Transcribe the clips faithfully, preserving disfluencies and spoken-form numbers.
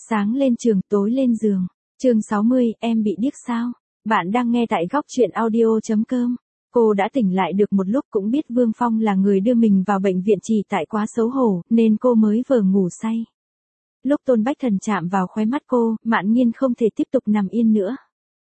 Sáng lên trường, tối lên giường. Chương sáu mươi, em bị điếc sao? Bạn đang nghe tại góc truyện audio chấm com. Cô đã tỉnh lại được một lúc, cũng biết Vương Phong là người đưa mình vào bệnh viện chỉ tại quá xấu hổ, nên cô mới vờ ngủ say. Lúc Tôn Bách Thần chạm vào khóe mắt cô, Mạn Nghiên không thể tiếp tục nằm yên nữa.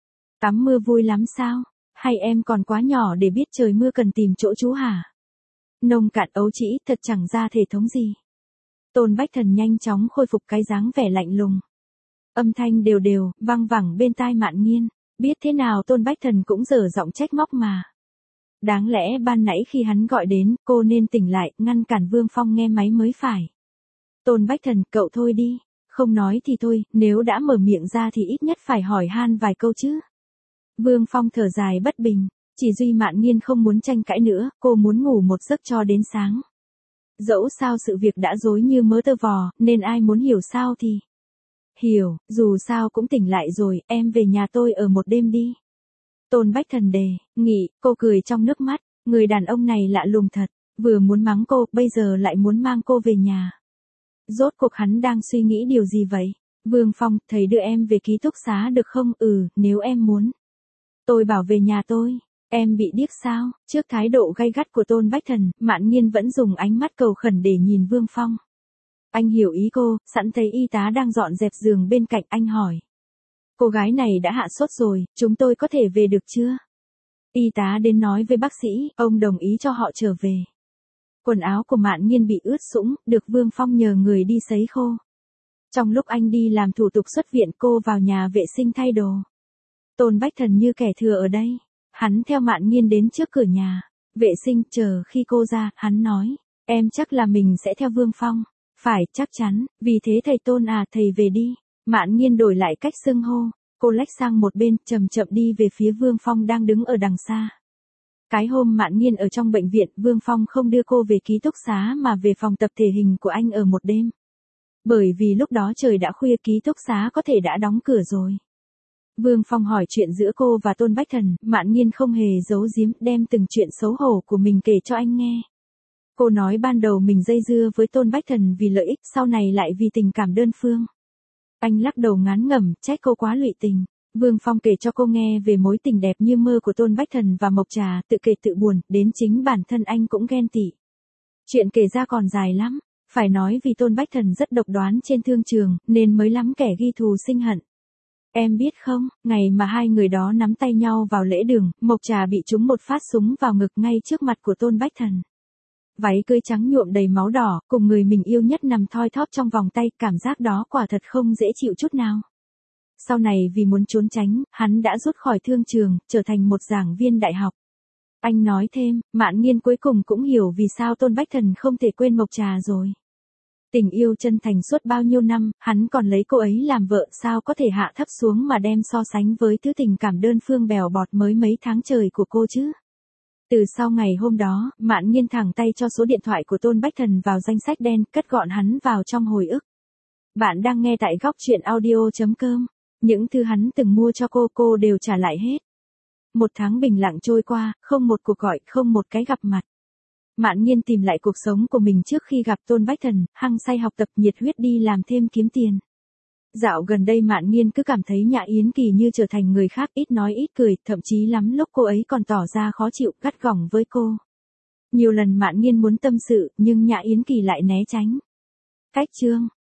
Tắm mưa vui lắm sao? Hay em còn quá nhỏ để biết trời mưa cần tìm chỗ trú hả? Nông cạn ấu trĩ, thật chẳng ra thể thống gì. Tôn Bách Thần nhanh chóng khôi phục cái dáng vẻ lạnh lùng. Âm thanh đều đều, vang vẳng bên tai Mạn Nghiên. Biết thế nào Tôn Bách Thần cũng dở giọng trách móc mà. Đáng lẽ ban nãy khi hắn gọi đến, cô nên tỉnh lại, ngăn cản Vương Phong nghe máy mới phải. Tôn Bách Thần, cậu thôi đi. Không nói thì thôi, nếu đã mở miệng ra thì ít nhất phải hỏi han vài câu chứ. Vương Phong thở dài bất bình. Chỉ duy Mạn Nghiên không muốn tranh cãi nữa, cô muốn ngủ một giấc cho đến sáng. Dẫu sao sự việc đã rối như mớ tơ vò, nên ai muốn hiểu sao thì hiểu, dù sao cũng tỉnh lại rồi, em về nhà tôi ở một đêm đi. Tôn Bách Thần đề nghị, cô cười trong nước mắt, người đàn ông này lạ lùng thật, vừa muốn mắng cô, bây giờ lại muốn mang cô về nhà. Rốt cuộc hắn đang suy nghĩ điều gì vậy? Vương Phong, thầy đưa em về ký túc xá được không? Ừ, nếu em muốn. Tôi bảo về nhà tôi. Em bị điếc sao? Trước thái độ gay gắt của Tôn Bách Thần, Mạn Nghiên vẫn dùng ánh mắt cầu khẩn để nhìn Vương Phong. Anh hiểu ý cô, sẵn thấy y tá đang dọn dẹp giường bên cạnh, anh hỏi. Cô gái này đã hạ sốt rồi, chúng tôi có thể về được chưa? Y tá đến nói với bác sĩ, ông đồng ý cho họ trở về. Quần áo của Mạn Nghiên bị ướt sũng, được Vương Phong nhờ người đi sấy khô. Trong lúc anh đi làm thủ tục xuất viện, cô vào nhà vệ sinh thay đồ. Tôn Bách Thần như kẻ thừa ở đây. Hắn theo Mạn Nghiên đến trước cửa nhà vệ sinh, chờ khi cô ra, hắn nói, em chắc là mình sẽ theo Vương Phong. Phải, chắc chắn, vì thế thầy Tôn à, thầy về đi. Mạn Nghiên đổi lại cách xưng hô, cô lách sang một bên, chậm chậm đi về phía Vương Phong đang đứng ở đằng xa. Cái hôm Mạn Nghiên ở trong bệnh viện, Vương Phong không đưa cô về ký túc xá mà về phòng tập thể hình của anh ở một đêm. Bởi vì lúc đó trời đã khuya, ký túc xá có thể đã đóng cửa rồi. Vương Phong hỏi chuyện giữa cô và Tôn Bách Thần, Mạn Nghiên không hề giấu giếm, đem từng chuyện xấu hổ của mình kể cho anh nghe. Cô nói ban đầu mình dây dưa với Tôn Bách Thần vì lợi ích, sau này lại vì tình cảm đơn phương. Anh lắc đầu ngán ngẩm, trách cô quá lụy tình. Vương Phong kể cho cô nghe về mối tình đẹp như mơ của Tôn Bách Thần và Mộc Trà, tự kể tự buồn, đến chính bản thân anh cũng ghen tị. Chuyện kể ra còn dài lắm, phải nói vì Tôn Bách Thần rất độc đoán trên thương trường, nên mới lắm kẻ ghi thù sinh hận. Em biết không, ngày mà hai người đó nắm tay nhau vào lễ đường, Mộc Trà bị trúng một phát súng vào ngực ngay trước mặt của Tôn Bách Thần. Váy cưới trắng nhuộm đầy máu đỏ, cùng người mình yêu nhất nằm thoi thóp trong vòng tay, cảm giác đó quả thật không dễ chịu chút nào. Sau này vì muốn trốn tránh, hắn đã rút khỏi thương trường, trở thành một giảng viên đại học. Anh nói thêm, Mạn Nghiên cuối cùng cũng hiểu vì sao Tôn Bách Thần không thể quên Mộc Trà rồi. Tình yêu chân thành suốt bao nhiêu năm, hắn còn lấy cô ấy làm vợ, sao có thể hạ thấp xuống mà đem so sánh với thứ tình cảm đơn phương bèo bọt mới mấy tháng trời của cô chứ. Từ sau ngày hôm đó, Mạn Nghiên thẳng tay cho số điện thoại của Tôn Bách Thần vào danh sách đen, cất gọn hắn vào trong hồi ức. Bạn đang nghe tại góc truyện audio chấm com. Những thứ hắn từng mua cho cô, cô đều trả lại hết. Một tháng bình lặng trôi qua, không một cuộc gọi, không một cái gặp mặt. Mạn Nghiên tìm lại cuộc sống của mình trước khi gặp Tôn Bách Thần, hăng say học tập, nhiệt huyết đi làm thêm kiếm tiền. Dạo gần đây Mạn Nghiên cứ cảm thấy Nhã Yến Kỳ như trở thành người khác, ít nói ít cười, thậm chí lắm lúc cô ấy còn tỏ ra khó chịu, gắt gỏng với cô. Nhiều lần Mạn Nghiên muốn tâm sự, nhưng Nhã Yến Kỳ lại né tránh. Cách chương,